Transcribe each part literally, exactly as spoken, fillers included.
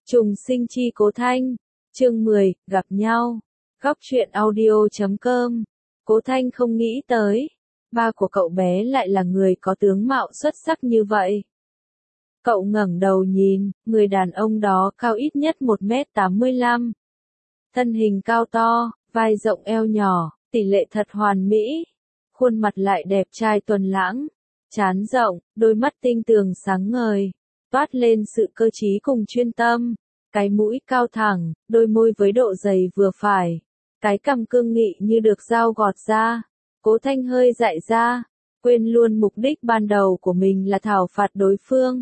Trùng sinh chi Cố Thanh, chương mười, gặp nhau. Góc truyện audio chấm com. Cố Thanh không nghĩ tới, ba của cậu bé lại là người có tướng mạo xuất sắc như vậy. Cậu ngẩng đầu nhìn, người đàn ông đó cao ít nhất một mét tám mươi lăm. Thân hình cao to, vai rộng eo nhỏ, tỷ lệ thật hoàn mỹ. Khuôn mặt lại đẹp trai tuấn lãng, trán rộng, đôi mắt tinh tường sáng ngời, toát lên sự cơ trí cùng chuyên tâm. Cái mũi cao thẳng, đôi môi với độ dày vừa phải, cái cằm cương nghị như được dao gọt ra. Cố Thanh hơi dại ra, quên luôn mục đích ban đầu của mình là thảo phạt đối phương.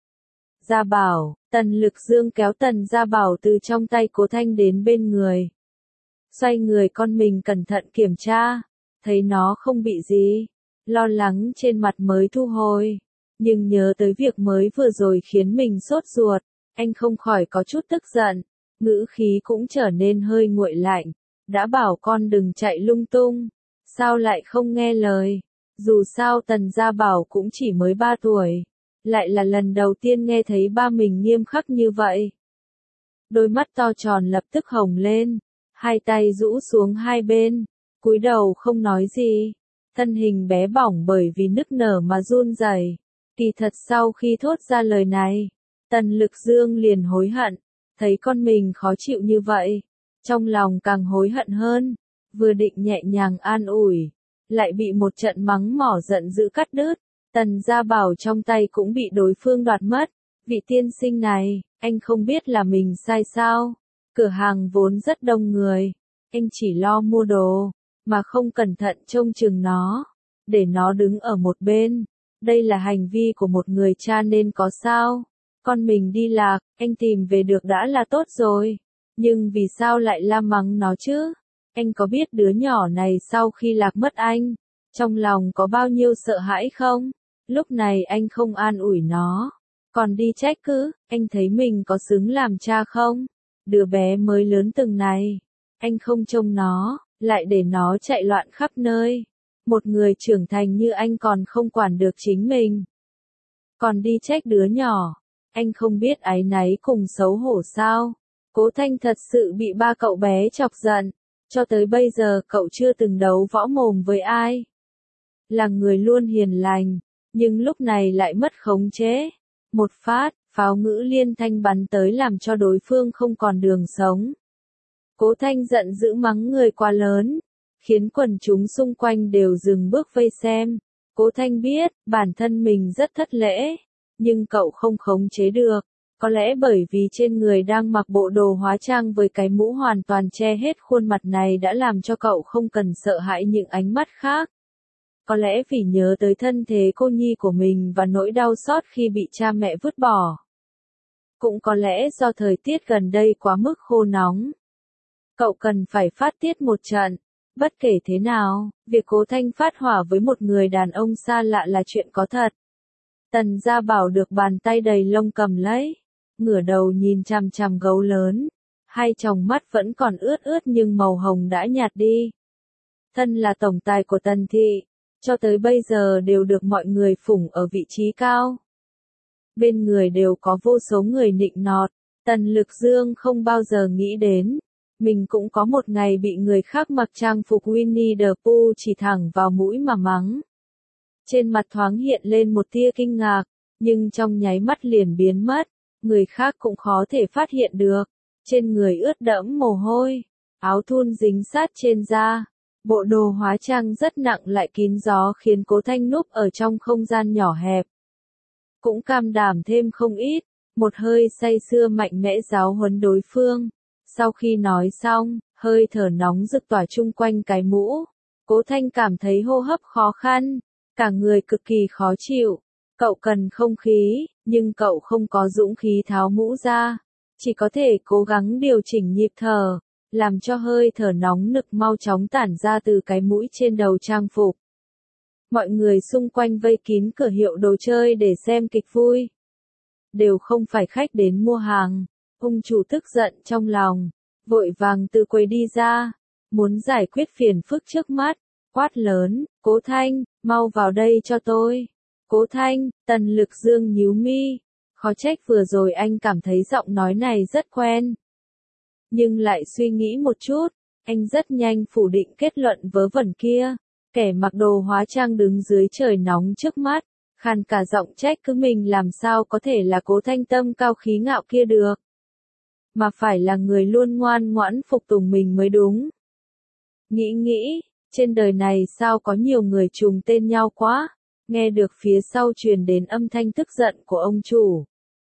Gia Bảo, Tần Lực Dương kéo Tần Gia Bảo từ trong tay Cố Thanh đến bên người. Xoay người con mình cẩn thận kiểm tra, thấy nó không bị gì, lo lắng trên mặt mới thu hồi. Nhưng nhớ tới việc mới vừa rồi khiến mình sốt ruột, anh không khỏi có chút tức giận, ngữ khí cũng trở nên hơi nguội lạnh. Đã bảo con đừng chạy lung tung, sao lại không nghe lời? Dù sao Tần Gia Bảo cũng chỉ mới ba tuổi, lại là lần đầu tiên nghe thấy ba mình nghiêm khắc như vậy. Đôi mắt to tròn lập tức hồng lên, hai tay rũ xuống hai bên, cúi đầu không nói gì, thân hình bé bỏng bởi vì nức nở mà run rẩy. Kỳ thật sau khi thốt ra lời này, Tần Lực Dương liền hối hận, thấy con mình khó chịu như vậy, trong lòng càng hối hận hơn, vừa định nhẹ nhàng an ủi, lại bị một trận mắng mỏ giận dữ cắt đứt. Tần Gia Bảo trong tay cũng bị đối phương đoạt mất. Vị tiên sinh này, anh không biết là mình sai sao? Cửa hàng vốn rất đông người, anh chỉ lo mua đồ, mà không cẩn thận trông chừng nó, để nó đứng ở một bên. Đây là hành vi của một người cha nên có sao? Con mình đi lạc, anh tìm về được đã là tốt rồi. Nhưng vì sao lại la mắng nó chứ? Anh có biết đứa nhỏ này sau khi lạc mất anh, trong lòng có bao nhiêu sợ hãi không? Lúc này anh không an ủi nó, còn đi trách cứ, anh thấy mình có xứng làm cha không? Đứa bé mới lớn từng này, anh không trông nó, lại để nó chạy loạn khắp nơi. Một người trưởng thành như anh còn không quản được chính mình, còn đi trách đứa nhỏ, anh không biết áy náy cùng xấu hổ sao? Cố Thanh thật sự bị ba cậu bé chọc giận, cho tới bây giờ cậu chưa từng đấu võ mồm với ai. Là người luôn hiền lành, nhưng lúc này lại mất khống chế. Một phát, pháo ngữ liên thanh bắn tới làm cho đối phương không còn đường sống. Cố Thanh giận dữ mắng người quá lớn, khiến quần chúng xung quanh đều dừng bước vây xem. Cố Thanh biết, bản thân mình rất thất lễ, nhưng cậu không khống chế được. Có lẽ bởi vì trên người đang mặc bộ đồ hóa trang với cái mũ hoàn toàn che hết khuôn mặt này đã làm cho cậu không cần sợ hãi những ánh mắt khác. Có lẽ vì nhớ tới thân thế cô nhi của mình và nỗi đau xót khi bị cha mẹ vứt bỏ. Cũng có lẽ do thời tiết gần đây quá mức khô nóng. Cậu cần phải phát tiết một trận. Bất kể thế nào, việc Cố Thanh phát hỏa với một người đàn ông xa lạ là chuyện có thật. Tần Gia Bảo được bàn tay đầy lông cầm lấy, ngửa đầu nhìn chằm chằm gấu lớn, hai tròng mắt vẫn còn ướt ướt nhưng màu hồng đã nhạt đi. Thân là tổng tài của Tần thị, cho tới bây giờ đều được mọi người phủng ở vị trí cao. Bên người đều có vô số người nịnh nọt, Tần Lực Dương không bao giờ nghĩ đến, mình cũng có một ngày bị người khác mặc trang phục Winnie the Pooh chỉ thẳng vào mũi mà mắng. Trên mặt thoáng hiện lên một tia kinh ngạc, nhưng trong nháy mắt liền biến mất, người khác cũng khó thể phát hiện được. Trên người ướt đẫm mồ hôi, áo thun dính sát trên da, bộ đồ hóa trang rất nặng lại kín gió khiến Cố Thanh núp ở trong không gian nhỏ hẹp. Cũng cam đảm thêm không ít, một hơi say sưa mạnh mẽ giáo huấn đối phương. Sau khi nói xong, hơi thở nóng rực tỏa chung quanh cái mũ. Cố Thanh cảm thấy hô hấp khó khăn, cả người cực kỳ khó chịu. Cậu cần không khí, nhưng cậu không có dũng khí tháo mũ ra. Chỉ có thể cố gắng điều chỉnh nhịp thở, làm cho hơi thở nóng nực mau chóng tản ra từ cái mũi trên đầu trang phục. Mọi người xung quanh vây kín cửa hiệu đồ chơi để xem kịch vui. Đều không phải khách đến mua hàng. Ông chủ tức giận trong lòng, vội vàng từ quầy đi ra, muốn giải quyết phiền phức trước mắt, quát lớn, Cố Thanh, mau vào đây cho tôi. Cố Thanh, Tần Lực Dương nhíu mi, Khó trách vừa rồi anh cảm thấy giọng nói này rất quen. Nhưng lại suy nghĩ một chút, anh rất nhanh phủ định kết luận vớ vẩn kia. Kẻ mặc đồ hóa trang đứng dưới trời nóng trước mắt, khàn cả giọng trách cứ mình làm sao có thể là Cố Thanh Tâm cao khí ngạo kia được. Mà phải là người luôn ngoan ngoãn phục tùng mình mới đúng. Nghĩ nghĩ, trên đời này sao có nhiều người trùng tên nhau quá, nghe được phía sau truyền đến âm thanh tức giận của ông chủ.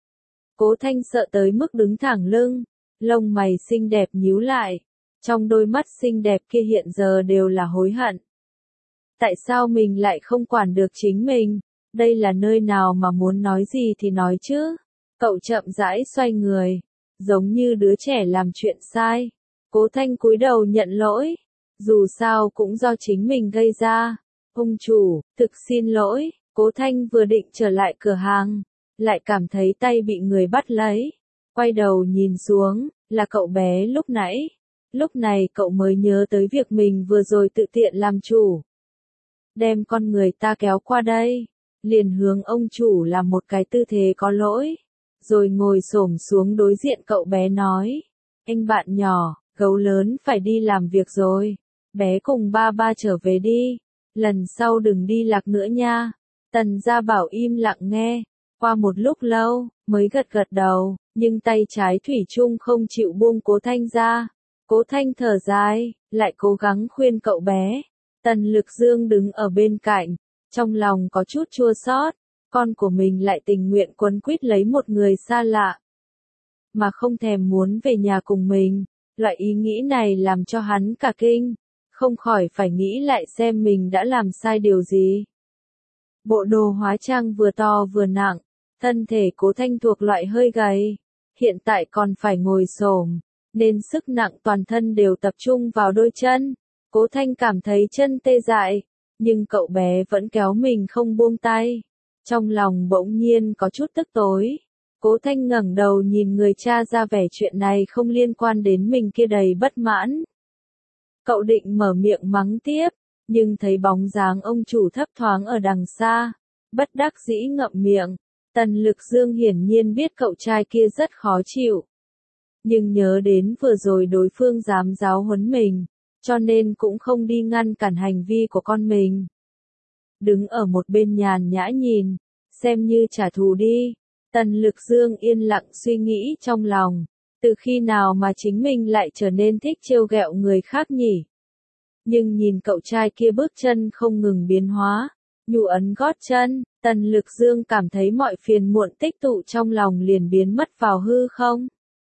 Cố Thanh sợ tới mức đứng thẳng lưng, lông mày xinh đẹp nhíu lại, trong đôi mắt xinh đẹp kia hiện giờ đều là hối hận. Tại sao mình lại không quản được chính mình? Đây là nơi nào mà muốn nói gì thì nói chứ? Cậu chậm rãi xoay người, giống như đứa trẻ làm chuyện sai. Cố Thanh cúi đầu nhận lỗi, dù sao cũng do chính mình gây ra. Ông chủ, thực xin lỗi. Cố Thanh vừa định trở lại cửa hàng, lại cảm thấy tay bị người bắt lấy. Quay đầu nhìn xuống, là cậu bé lúc nãy. Lúc này cậu mới nhớ tới việc mình vừa rồi tự tiện làm chủ. Đem con người ta kéo qua đây, liền hướng ông chủ làm một cái tư thế có lỗi, rồi ngồi xổm xuống đối diện cậu bé nói, anh bạn nhỏ, gấu lớn phải đi làm việc rồi, bé cùng ba ba trở về đi, lần sau đừng đi lạc nữa nha. Tần Gia Bảo im lặng nghe, qua một lúc lâu, mới gật gật đầu, nhưng tay trái thủy chung không chịu buông Cố Thanh ra. Cố Thanh thở dài, lại cố gắng khuyên cậu bé. Tần Lực Dương đứng ở bên cạnh, trong lòng có chút chua xót, con của mình lại tình nguyện quấn quýt lấy một người xa lạ, mà không thèm muốn về nhà cùng mình. Loại ý nghĩ này làm cho hắn cả kinh, không khỏi phải nghĩ lại xem mình đã làm sai điều gì. Bộ đồ hóa trang vừa to vừa nặng, thân thể Cố Thanh thuộc loại hơi gầy, hiện tại còn phải ngồi xổm, nên sức nặng toàn thân đều tập trung vào đôi chân. Cố Thanh cảm thấy chân tê dại, nhưng cậu bé vẫn kéo mình không buông tay. Trong lòng bỗng nhiên có chút tức tối. Cố Thanh ngẩng đầu nhìn người cha ra vẻ chuyện này không liên quan đến mình kia đầy bất mãn. Cậu định mở miệng mắng tiếp, nhưng thấy bóng dáng ông chủ thấp thoáng ở đằng xa, bất đắc dĩ ngậm miệng. Tần Lực Dương hiển nhiên biết cậu trai kia rất khó chịu, nhưng nhớ đến vừa rồi đối phương dám giáo huấn mình, cho nên cũng không đi ngăn cản hành vi của con mình. Đứng ở một bên nhàn nhã nhìn, xem như trả thù đi. Tần Lực Dương yên lặng suy nghĩ trong lòng, từ khi nào mà chính mình lại trở nên thích trêu ghẹo người khác nhỉ? Nhưng nhìn cậu trai kia bước chân không ngừng biến hóa, nhụ ấn gót chân, Tần Lực Dương cảm thấy mọi phiền muộn tích tụ trong lòng liền biến mất vào hư không.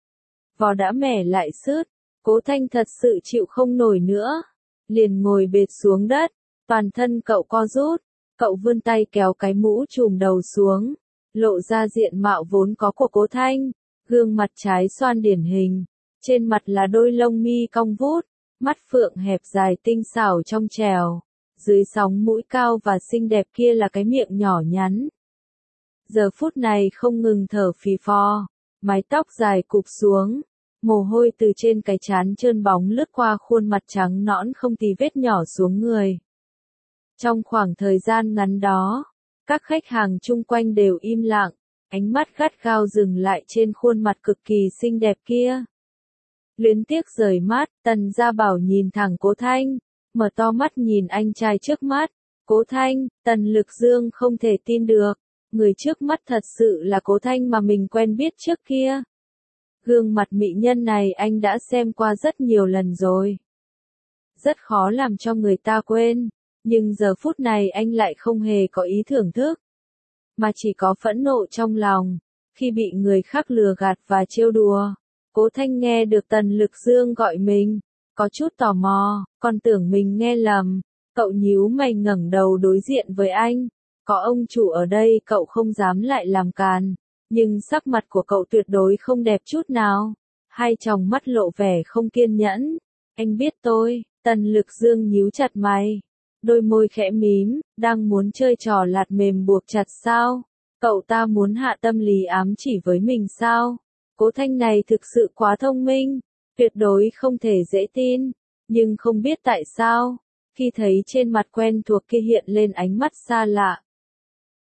Vò đã mẻ lại sứt, Cố Thanh thật sự chịu không nổi nữa, liền ngồi bệt xuống đất, toàn thân cậu co rút, cậu vươn tay kéo cái mũ trùm đầu xuống, lộ ra diện mạo vốn có của Cố Thanh, gương mặt trái xoan điển hình, trên mặt là đôi lông mi cong vút, mắt phượng hẹp dài tinh xảo trong trèo, dưới sóng mũi cao và xinh đẹp kia là cái miệng nhỏ nhắn. Giờ phút này không ngừng thở phì phò, mái tóc dài cụp xuống, mồ hôi từ trên cái trán trơn bóng lướt qua khuôn mặt trắng nõn không tì vết nhỏ xuống người. Trong khoảng thời gian ngắn đó, các khách hàng chung quanh đều im lặng, ánh mắt gắt gao dừng lại trên khuôn mặt cực kỳ xinh đẹp kia. Luyến tiếc rời mắt, Tần Gia Bảo nhìn thẳng Cố Thanh, mở to mắt nhìn anh trai trước mắt. Cố Thanh, Tần Lực Dương không thể tin được, người trước mắt thật sự là Cố Thanh mà mình quen biết trước kia. Gương mặt mỹ nhân này anh đã xem qua rất nhiều lần rồi. Rất khó làm cho người ta quên, nhưng giờ phút này anh lại không hề có ý thưởng thức, mà chỉ có phẫn nộ trong lòng, khi bị người khác lừa gạt và trêu đùa. Cố Thanh nghe được Tần Lực Dương gọi mình, có chút tò mò, còn tưởng mình nghe lầm, cậu nhíu mày ngẩng đầu đối diện với anh, có ông chủ ở đây cậu không dám lại làm càn, nhưng sắc mặt của cậu tuyệt đối không đẹp chút nào, hai tròng mắt lộ vẻ không kiên nhẫn. Anh biết tôi, Tần Lực Dương nhíu chặt mày, đôi môi khẽ mím, đang muốn chơi trò lạt mềm buộc chặt sao? Cậu ta muốn hạ tâm lý ám chỉ với mình sao? Cố Thanh này thực sự quá thông minh, tuyệt đối không thể dễ tin, nhưng không biết tại sao, khi thấy trên mặt quen thuộc kia hiện lên ánh mắt xa lạ,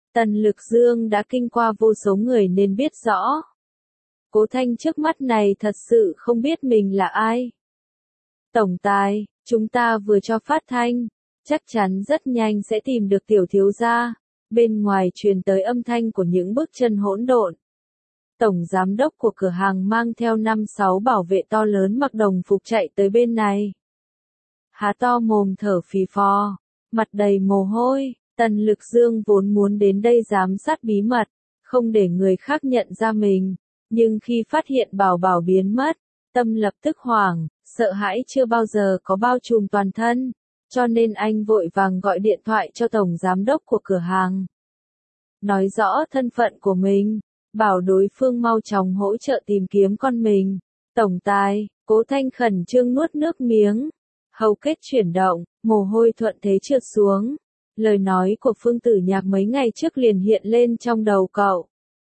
Tần Lực Dương đã kinh qua vô số người nên biết rõ. Cố Thanh trước mắt này thật sự không biết mình là ai. Tổng tài, chúng ta vừa cho phát thanh, chắc chắn rất nhanh sẽ tìm được tiểu thiếu gia. Bên ngoài truyền tới âm thanh của những bước chân hỗn độn. Tổng giám đốc của cửa hàng mang theo năm sáu bảo vệ to lớn mặc đồng phục chạy tới bên này. Há to mồm thở phì phò, mặt đầy mồ hôi. Tần Lực Dương vốn muốn đến đây giám sát bí mật, không để người khác nhận ra mình. Nhưng khi phát hiện Bảo Bảo biến mất, tâm lập tức hoảng, sợ hãi chưa bao giờ có bao trùm toàn thân. Cho nên anh vội vàng gọi điện thoại cho tổng giám đốc của cửa hàng. Nói rõ thân phận của mình, bảo đối phương mau chóng hỗ trợ tìm kiếm con mình. Tổng tài, Cố Thanh khẩn trương nuốt nước miếng. Hầu kết chuyển động, mồ hôi thuận thế trượt xuống. Lời nói của Phương Tử Nhạc mấy ngày trước liền hiện lên trong đầu cậu.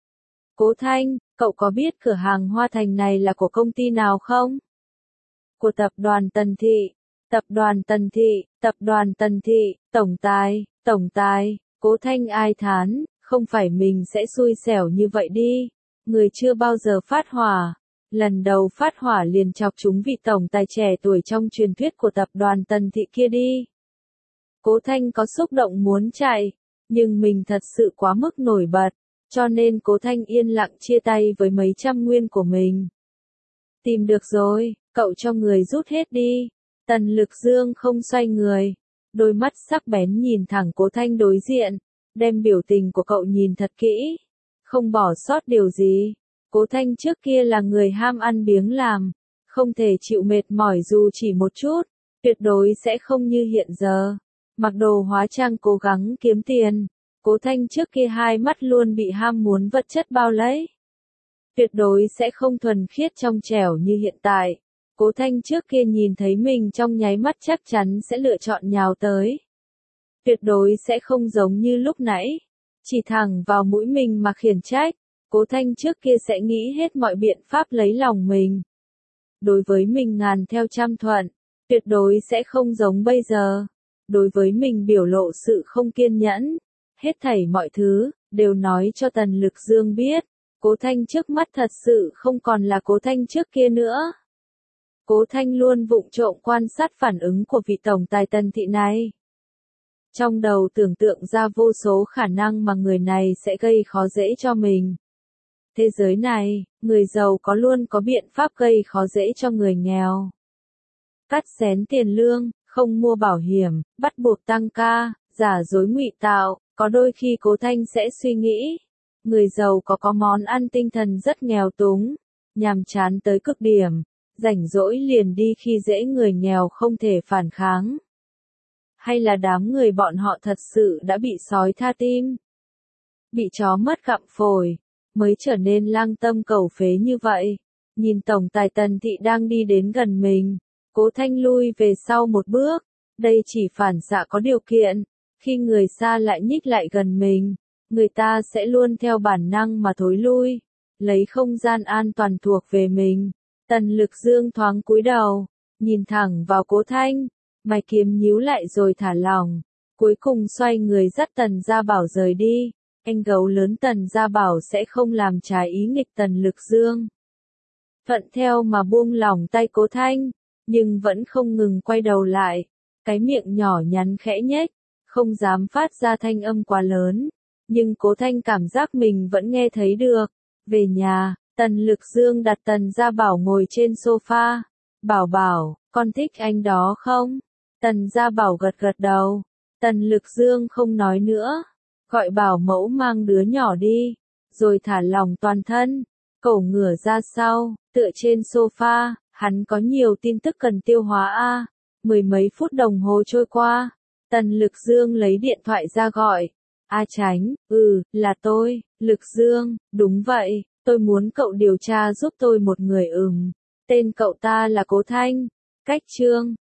Cố Thanh, cậu có biết cửa hàng Hoa Thành này là của công ty nào không? Của tập đoàn Tần Thị. Tập đoàn Tần Thị, tập đoàn Tần Thị, tổng tài, tổng tài, Cố Thanh ai thán, không phải mình sẽ xui xẻo như vậy đi. Người chưa bao giờ phát hỏa. Lần đầu phát hỏa liền chọc chúng vị tổng tài trẻ tuổi trong truyền thuyết của tập đoàn Tần Thị kia đi. Cố Thanh có xúc động muốn chạy, nhưng mình thật sự quá mức nổi bật, cho nên Cố Thanh yên lặng chia tay với mấy trăm nguyên của mình. Tìm được rồi, cậu cho người rút hết đi. Tần Lực Dương không xoay người, đôi mắt sắc bén nhìn thẳng Cố Thanh đối diện, đem biểu tình của cậu nhìn thật kỹ, không bỏ sót điều gì. Cố Thanh trước kia là người ham ăn biếng làm, không thể chịu mệt mỏi dù chỉ một chút, tuyệt đối sẽ không như hiện giờ. Mặc đồ hóa trang cố gắng kiếm tiền, Cố Thanh trước kia hai mắt luôn bị ham muốn vật chất bao lấy. Tuyệt đối sẽ không thuần khiết trong trẻo như hiện tại. Cố Thanh trước kia nhìn thấy mình trong nháy mắt chắc chắn sẽ lựa chọn nhào tới. Tuyệt đối sẽ không giống như lúc nãy, chỉ thẳng vào mũi mình mà khiển trách. Cố Thanh trước kia sẽ nghĩ hết mọi biện pháp lấy lòng mình. Đối với mình ngàn theo trăm thuận, tuyệt đối sẽ không giống bây giờ. Đối với mình biểu lộ sự không kiên nhẫn, hết thảy mọi thứ, đều nói cho Tần Lực Dương biết. Cố Thanh trước mắt thật sự không còn là Cố Thanh trước kia nữa. Cố Thanh luôn vụng trộm quan sát phản ứng của vị tổng tài Tần Thị này. Trong đầu tưởng tượng ra vô số khả năng mà người này sẽ gây khó dễ cho mình. Thế giới này, người giàu có luôn có biện pháp gây khó dễ cho người nghèo. Cắt xén tiền lương, không mua bảo hiểm, bắt buộc tăng ca, giả dối ngụy tạo, có đôi khi Cố Thanh sẽ suy nghĩ. Người giàu có có món ăn tinh thần rất nghèo túng, nhàm chán tới cực điểm, rảnh rỗi liền đi khi dễ người nghèo không thể phản kháng. Hay là đám người bọn họ thật sự đã bị sói tha tim, bị chó mất gặm phổi, mới trở nên lang tâm cầu phế như vậy. Nhìn tổng tài Tần Thị đang đi đến gần mình, Cố Thanh lui về sau một bước, đây chỉ phản xạ có điều kiện, khi người xa lại nhích lại gần mình, người ta sẽ luôn theo bản năng mà thối lui, lấy không gian an toàn thuộc về mình. Tần Lực Dương thoáng cúi đầu, nhìn thẳng vào Cố Thanh, mày kiếm nhíu lại rồi thả lỏng, cuối cùng xoay người dắt Tần Gia Bảo rời đi. Anh gấu lớn Tần Gia Bảo sẽ không làm trái ý nghịch Tần Lực Dương. Thuận theo mà buông lỏng tay Cố Thanh, nhưng vẫn không ngừng quay đầu lại, cái miệng nhỏ nhắn khẽ nhếch, không dám phát ra thanh âm quá lớn, nhưng Cố Thanh cảm giác mình vẫn nghe thấy được. Về nhà, Tần Lực Dương đặt Tần Gia Bảo ngồi trên sofa. Bảo Bảo, con thích anh đó không? Tần Gia Bảo gật gật đầu. Tần Lực Dương không nói nữa, gọi bảo mẫu mang đứa nhỏ đi, rồi thả lỏng toàn thân, cổ ngửa ra sau, tựa trên sofa, hắn có nhiều tin tức cần tiêu hóa a. Mười mấy phút đồng hồ trôi qua, Tần Lực Dương lấy điện thoại ra gọi. A Chánh, ừ, là tôi, Lực Dương, đúng vậy, tôi muốn cậu điều tra giúp tôi một người ừm, tên cậu ta là Cố Thanh, cách Trương,